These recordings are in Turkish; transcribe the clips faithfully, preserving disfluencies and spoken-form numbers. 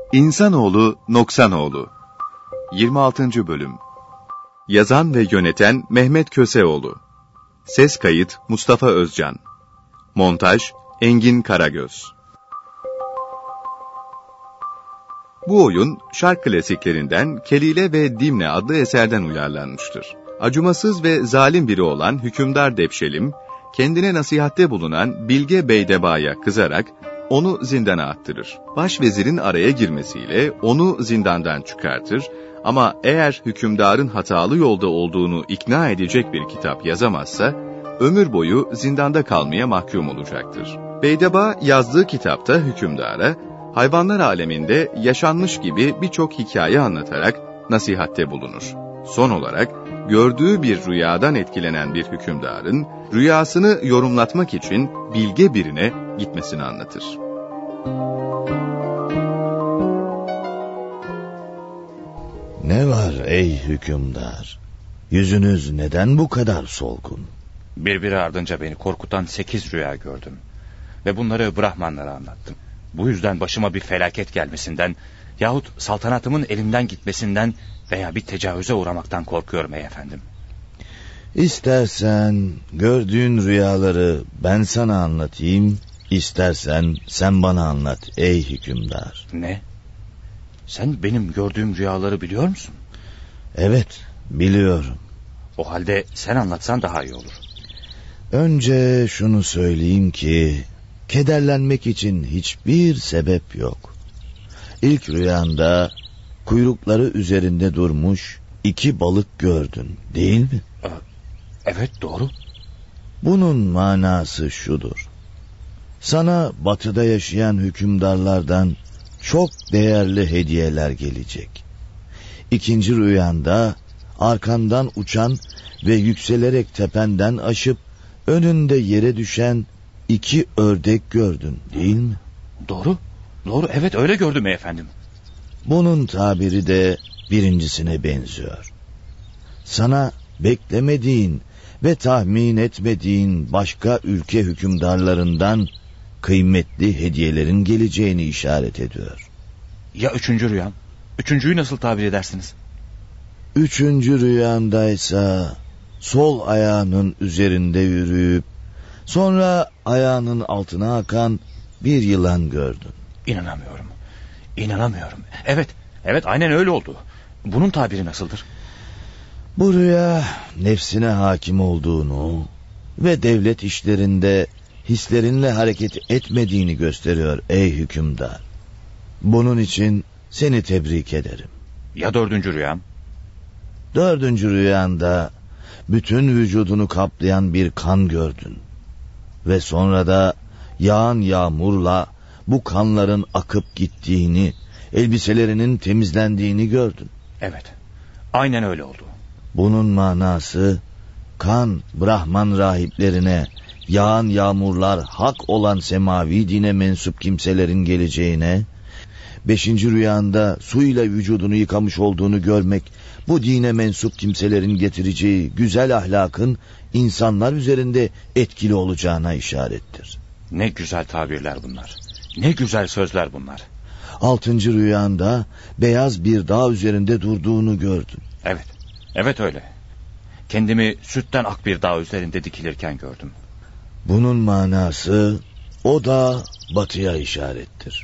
İnsanoğlu Noksanoğlu yirmi altıncı. Bölüm. Yazan ve yöneten Mehmet Köseoğlu. Ses kayıt Mustafa Özcan. Montaj Engin Karagöz. Bu oyun şark klasiklerinden Kelile ve Dimne adlı eserden uyarlanmıştır. Acımasız ve zalim biri olan hükümdar Depşelim, kendine nasihatte bulunan Bilge Beydeba'ya kızarak onu zindana attırır. Başvezirin araya girmesiyle onu zindandan çıkartır ama eğer hükümdarın hatalı yolda olduğunu ikna edecek bir kitap yazamazsa, ömür boyu zindanda kalmaya mahkum olacaktır. Beydeba yazdığı kitapta hükümdara, hayvanlar aleminde yaşanmış gibi birçok hikaye anlatarak nasihatte bulunur. Son olarak, gördüğü bir rüyadan etkilenen bir hükümdarın, rüyasını yorumlatmak için bilge birine gitmesini anlatır. Ne var ey hükümdar? Yüzünüz neden bu kadar solgun? Birbiri ardınca beni korkutan sekiz rüya gördüm. Ve bunları Brahmanlara anlattım. Bu yüzden başıma bir felaket gelmesinden yahut saltanatımın elimden gitmesinden veya bir tecavüze uğramaktan korkuyorum ey efendim. İstersen gördüğün rüyaları ben sana anlatayım, istersen sen bana anlat ey hükümdar. Ne? Sen benim gördüğüm rüyaları biliyor musun? Evet, biliyorum. O halde sen anlatsan daha iyi olur. Önce şunu söyleyeyim ki kederlenmek için hiçbir sebep yok. İlk rüyanda kuyrukları üzerinde durmuş iki balık gördün, değil mi? Evet, doğru. Bunun manası şudur: sana batıda yaşayan hükümdarlardan çok değerli hediyeler gelecek. İkinci rüyanda arkandan uçan ve yükselerek tependen aşıp önünde yere düşen iki ördek gördün, değil mi? Doğru, doğru, evet öyle gördüm efendim. Bunun tabiri de birincisine benziyor. Sana beklemediğin ve tahmin etmediğin başka ülke hükümdarlarından kıymetli hediyelerin geleceğini işaret ediyor. Ya üçüncü rüyam? Üçüncüyü nasıl tabir edersiniz? Üçüncü rüyandaysa sol ayağının üzerinde yürüyüp sonra ayağının altına akan bir yılan gördün. İnanamıyorum. İnanamıyorum. Evet, evet aynen öyle oldu. Bunun tabiri nasıldır? Bu rüya nefsine hakim olduğunu ve devlet işlerinde hislerinle hareket etmediğini gösteriyor ey hükümdar. Bunun için seni tebrik ederim. Ya dördüncü rüyam? Dördüncü rüyanda bütün vücudunu kaplayan bir kan gördün. Ve sonra da yağan yağmurla bu kanların akıp gittiğini, elbiselerinin temizlendiğini gördün. Evet, aynen öyle oldu. Bunun manası, kan Brahman rahiplerine, yağan yağmurlar hak olan semavi dine mensup kimselerin geleceğine, beşinci rüyanda suyla vücudunu yıkamış olduğunu görmek, bu dine mensup kimselerin getireceği güzel ahlakın insanlar üzerinde etkili olacağına işarettir. Ne güzel tabirler bunlar. Ne güzel sözler bunlar. Altıncı rüyanda beyaz bir dağ üzerinde durduğunu gördün. Evet, evet öyle. Kendimi sütten ak bir dağ üzerinde dikilirken gördüm. Bunun manası, o dağ batıya işarettir.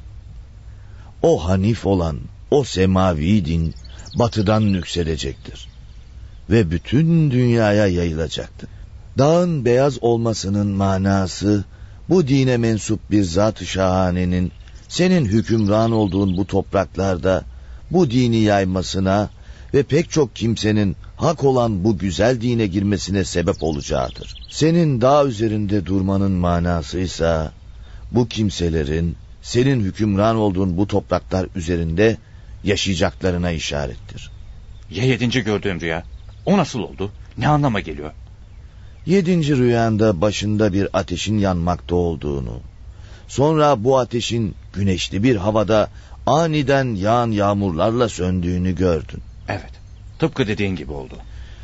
O hanif olan, o semavi din batıdan yükselecektir ve bütün dünyaya yayılacaktır. Dağın beyaz olmasının manası, bu dine mensup bir zat-ı şahanenin senin hükümran olduğun bu topraklarda bu dini yaymasına ve pek çok kimsenin hak olan bu güzel dine girmesine sebep olacağıdır. Senin dağ üzerinde durmanın manasıysa, bu kimselerin senin hükümran olduğun bu topraklar üzerinde yaşayacaklarına işarettir. Ya yedinci gördüğüm rüya? O nasıl oldu? Ne anlama geliyor? Yedinci rüyanda başında bir ateşin yanmakta olduğunu, sonra bu ateşin güneşli bir havada aniden yağan yağmurlarla söndüğünü gördün. Evet, tıpkı dediğin gibi oldu.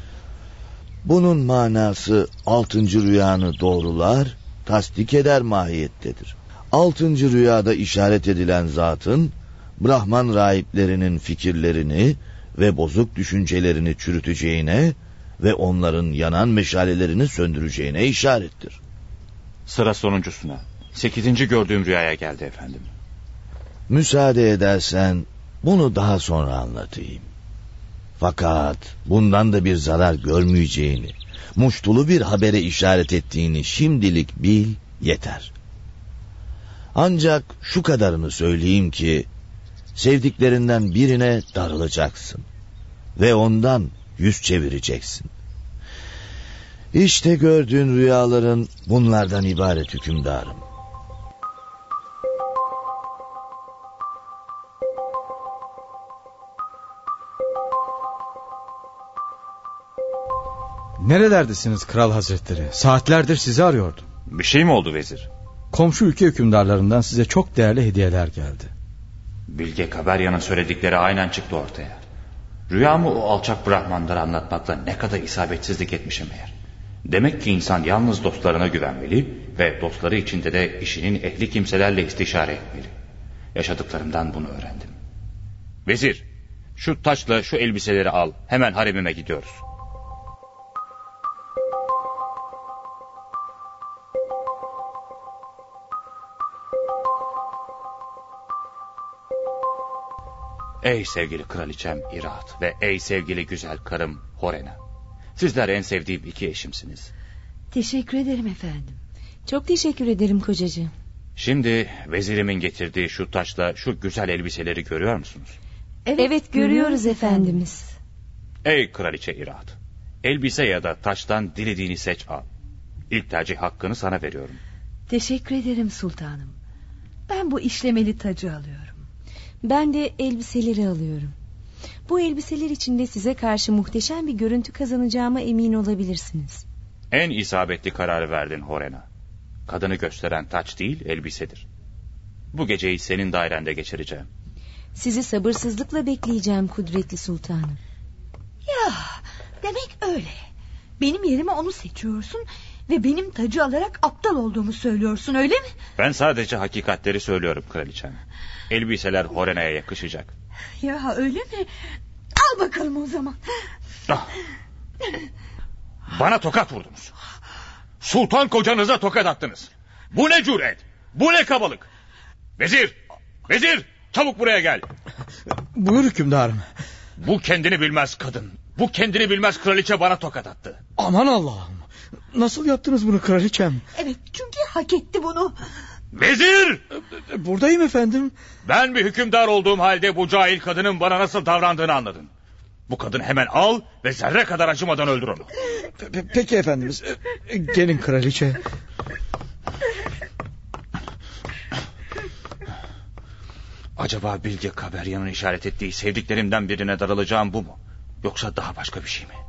Bunun manası altıncı rüyanı doğrular, tasdik eder mahiyettedir. Altıncı rüyada işaret edilen zatın Brahman rahiplerinin fikirlerini ve bozuk düşüncelerini çürüteceğine ve onların yanan meşalelerini söndüreceğine işarettir. Sıra sonuncusuna. Sekizinci gördüğüm rüyaya geldi efendim. Müsaade edersen bunu daha sonra anlatayım. Fakat bundan da bir zarar görmeyeceğini, muştulu bir habere işaret ettiğini şimdilik bil yeter. Ancak şu kadarını söyleyeyim ki, sevdiklerinden birine darılacaksın ve ondan yüz çevireceksin. İşte gördüğün rüyaların bunlardan ibaret hükümdarım. Nerelerdesiniz kral hazretleri? Saatlerdir sizi arıyordum. Bir şey mi oldu vezir? Komşu ülke hükümdarlarından size çok değerli hediyeler geldi. Bilge Kaberyan'ın söyledikleri aynen çıktı ortaya. Rüyamı o alçak Brahmanlara anlatmakla ne kadar isabetsizlik etmişim eğer. Demek ki insan yalnız dostlarına güvenmeli ve dostları içinde de işinin ehli kimselerle istişare etmeli. Yaşadıklarımdan bunu öğrendim. Vezir, şu taçla şu elbiseleri al, hemen haremime gidiyoruz. Ey sevgili kraliçem İraat ve ey sevgili güzel karım Horena. Sizler en sevdiğim iki eşimsiniz. Teşekkür ederim efendim. Çok teşekkür ederim kocacığım. Şimdi vezirimin getirdiği şu taçla şu güzel elbiseleri görüyor musunuz? Evet, evet görüyoruz efendimiz. Ey kraliçe İraat. Elbise ya da taçtan dilediğini seç al. İlk tercih hakkını sana veriyorum. Teşekkür ederim sultanım. Ben bu işlemeli tacı alıyorum. Ben de elbiseleri alıyorum. Bu elbiseler içinde size karşı muhteşem bir görüntü kazanacağıma emin olabilirsiniz. En isabetli kararı verdin Horena. Kadını gösteren taç değil elbisedir. Bu geceyi senin dairende geçireceğim. Sizi sabırsızlıkla bekleyeceğim kudretli sultanım. Ya demek öyle. Benim yerime onu seçiyorsun ve benim tacı alarak aptal olduğumu söylüyorsun, öyle mi? Ben sadece hakikatleri söylüyorum kraliçem. Elbiseler Horena'ya yakışacak. Ya öyle mi? Al bakalım o zaman. Ah. Bana tokat vurdunuz. Sultan kocanıza tokat attınız. Bu ne cüret? Bu ne kabalık? Vezir! Vezir! Çabuk buraya gel. Buyur hükümdarım. Bu kendini bilmez kadın, bu kendini bilmez kraliçe bana tokat attı. Aman Allah'ım. Nasıl yaptınız bunu kraliçem? Evet, çünkü hak etti bunu. Vezir! Buradayım efendim. Ben bir hükümdar olduğum halde bu cahil kadının bana nasıl davrandığını anladın. Bu kadını hemen al ve zerre kadar acımadan öldür onu. Pe- peki efendimiz. Gelin kraliçe. Acaba Bilge Kaberyan'ın işaret ettiği sevdiklerimden birine darılacağım bu mu? Yoksa daha başka bir şey mi?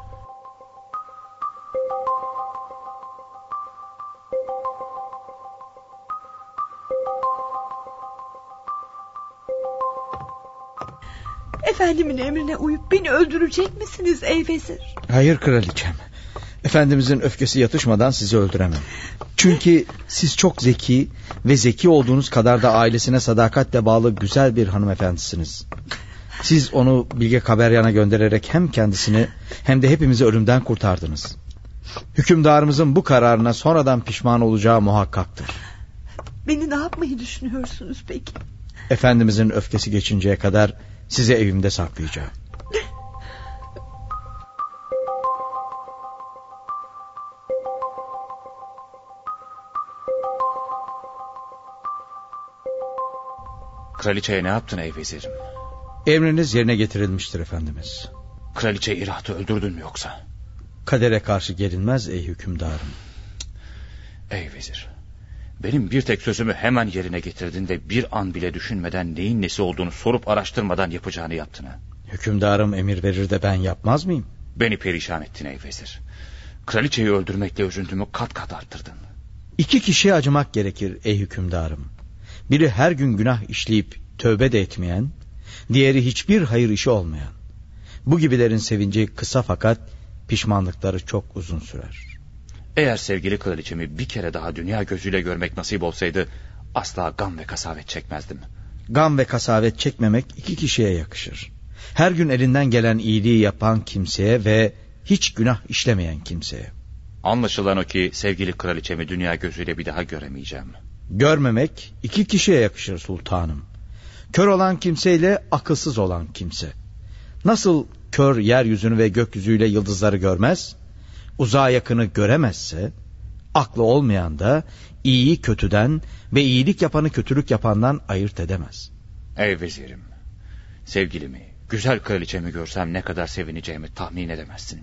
Efendimin emrine uyup beni öldürecek misiniz ey vezir? Hayır kraliçem. Efendimizin öfkesi yatışmadan sizi öldüremem. Çünkü siz çok zeki ve zeki olduğunuz kadar da ailesine sadakatle bağlı güzel bir hanımefendisiniz. Siz onu Bilge Kaberyan'a göndererek hem kendisini hem de hepimizi ölümden kurtardınız. Hükümdarımızın bu kararına sonradan pişman olacağı muhakkaktır. Beni ne yapmayı düşünüyorsunuz peki? Efendimizin öfkesi geçinceye kadar sizi evimde saklayacağım. Kraliçeye ne yaptın ey vezirim? Emriniz yerine getirilmiştir efendimiz. Kraliçe İrahat'ı öldürdün mü yoksa? Kadere karşı gelinmez ey hükümdarım. Ey vezir, benim bir tek sözümü hemen yerine getirdin ve bir an bile düşünmeden neyin nesi olduğunu sorup araştırmadan yapacağını yaptın ha. Hükümdarım emir verir de ben yapmaz mıyım? Beni perişan ettin ey vezir. Kraliçeyi öldürmekle üzüntümü kat kat arttırdın. İki kişiye acımak gerekir ey hükümdarım. Biri her gün günah işleyip tövbe de etmeyen, diğeri hiçbir hayır işi olmayan. Bu gibilerin sevinci kısa fakat pişmanlıkları çok uzun sürer. Eğer sevgili kraliçemi bir kere daha dünya gözüyle görmek nasip olsaydı asla gam ve kasavet çekmezdim. Gam ve kasavet çekmemek iki kişiye yakışır. Her gün elinden gelen iyiliği yapan kimseye ve hiç günah işlemeyen kimseye. Anlaşılan o ki sevgili kraliçemi dünya gözüyle bir daha göremeyeceğim. Görmemek iki kişiye yakışır sultanım. Kör olan kimseyle akılsız olan kimse. Nasıl kör yeryüzünü ve gökyüzüyle yıldızları görmez, uzağa yakını göremezse, aklı olmayan da iyiyi kötüden ve iyilik yapanı kötülük yapandan ayırt edemez. Ey vezirim, sevgilimi, güzel kraliçemi görsem ne kadar sevineceğimi tahmin edemezsin.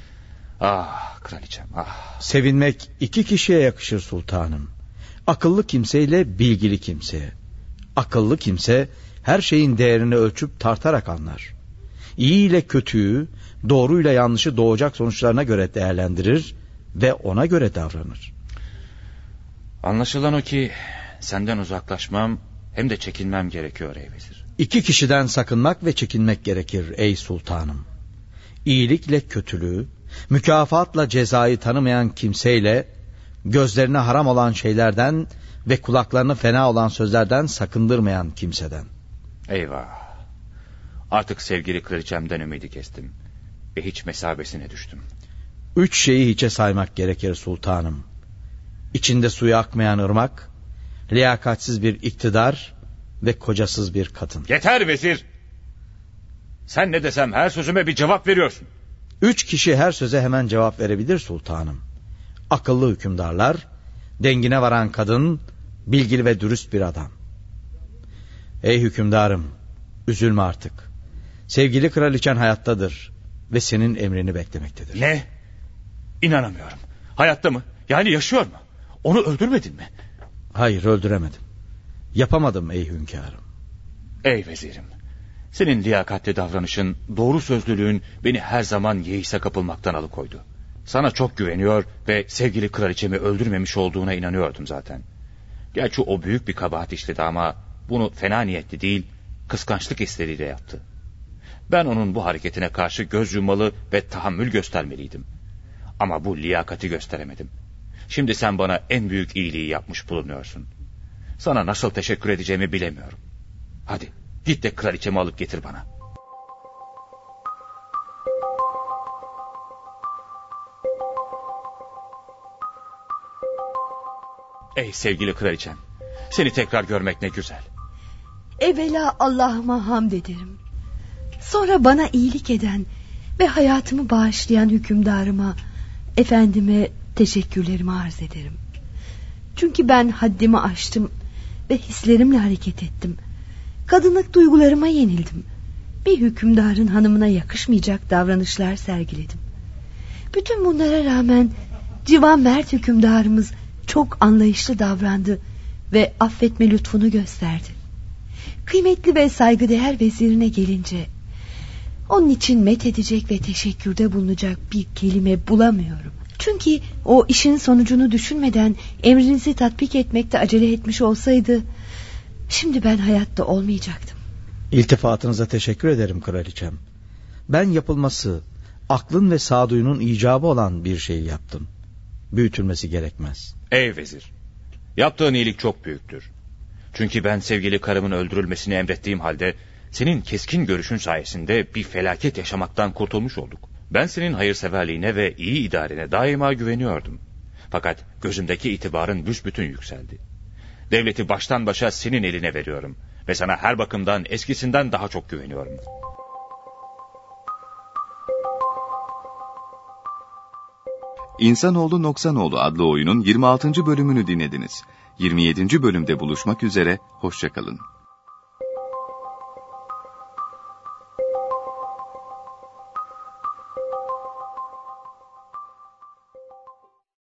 Ah kraliçem, ah. Sevinmek iki kişiye yakışır sultanım. Akıllı kimseyle bilgili kimseye. Akıllı kimse her şeyin değerini ölçüp tartarak anlar. İyi ile kötüyü, doğruyla yanlışı doğacak sonuçlarına göre değerlendirir ve ona göre davranır. Anlaşılan o ki senden uzaklaşmam hem de çekinmem gerekiyor ey vezir. İki kişiden sakınmak ve çekinmek gerekir ey sultanım. İyilikle kötülüğü, mükafatla cezayı tanımayan kimseyle, gözlerine haram olan şeylerden ve kulaklarını fena olan sözlerden sakındırmayan kimseden. Eyvah! Artık sevgili kraliçemden ümidi kestim ve hiç mesabesine düştüm. Üç şeyi hiçe saymak gerekir sultanım. İçinde suyu akmayan ırmak, liyakatsiz bir iktidar ve kocasız bir kadın. Yeter vezir! Sen ne desem her sözüme bir cevap veriyorsun. Üç kişi her söze hemen cevap verebilir sultanım. Akıllı hükümdarlar, dengine varan kadın, bilgili ve dürüst bir adam. Ey hükümdarım, üzülme artık. Sevgili kraliçen hayattadır ve senin emrini beklemektedir. Ne? İnanamıyorum. Hayatta mı? Yani yaşıyor mu? Onu öldürmedin mi? Hayır, öldüremedim. Yapamadım ey hünkârım. Ey vezirim, senin liyakatli davranışın, doğru sözlülüğün beni her zaman yeise kapılmaktan alıkoydu. Sana çok güveniyor ve sevgili kraliçemi öldürmemiş olduğuna inanıyordum zaten. Gerçi o büyük bir kabahat işledi ama bunu fena niyetli değil, kıskançlık hisleriyle yaptı. Ben onun bu hareketine karşı göz yummalı ve tahammül göstermeliydim. Ama bu liyakati gösteremedim. Şimdi sen bana en büyük iyiliği yapmış bulunuyorsun. Sana nasıl teşekkür edeceğimi bilemiyorum. Hadi git de kraliçemi alıp getir bana. Ey sevgili kraliçem, seni tekrar görmek ne güzel. Evvela Allah'ıma hamd ederim. Sonra bana iyilik eden ve hayatımı bağışlayan hükümdarıma, efendime teşekkürlerimi arz ederim. Çünkü ben haddimi aştım ve hislerimle hareket ettim. Kadınlık duygularıma yenildim. Bir hükümdarın hanımına yakışmayacak davranışlar sergiledim. Bütün bunlara rağmen civan mert hükümdarımız çok anlayışlı davrandı ve affetme lütfunu gösterdi. Kıymetli ve saygıdeğer vezirine gelince, onun için methedecek ve teşekkürde bulunacak bir kelime bulamıyorum. Çünkü o işin sonucunu düşünmeden emrinizi tatbik etmekte acele etmiş olsaydı, şimdi ben hayatta olmayacaktım. İltifatınıza teşekkür ederim kraliçem. Ben yapılması, aklın ve sağduyunun icabı olan bir şey yaptım. Büyütülmesi gerekmez. Ey vezir, yaptığın iyilik çok büyüktür. Çünkü ben sevgili karımın öldürülmesini emrettiğim halde, senin keskin görüşün sayesinde bir felaket yaşamaktan kurtulmuş olduk. Ben senin hayırseverliğine ve iyi idarene daima güveniyordum. Fakat gözümdeki itibarın büsbütün yükseldi. Devleti baştan başa senin eline veriyorum ve sana her bakımdan eskisinden daha çok güveniyorum. İnsanoğlu Noksanoğlu adlı oyunun yirmi altıncı bölümünü dinlediniz. yirmi yedinci bölümde buluşmak üzere, hoşça kalın.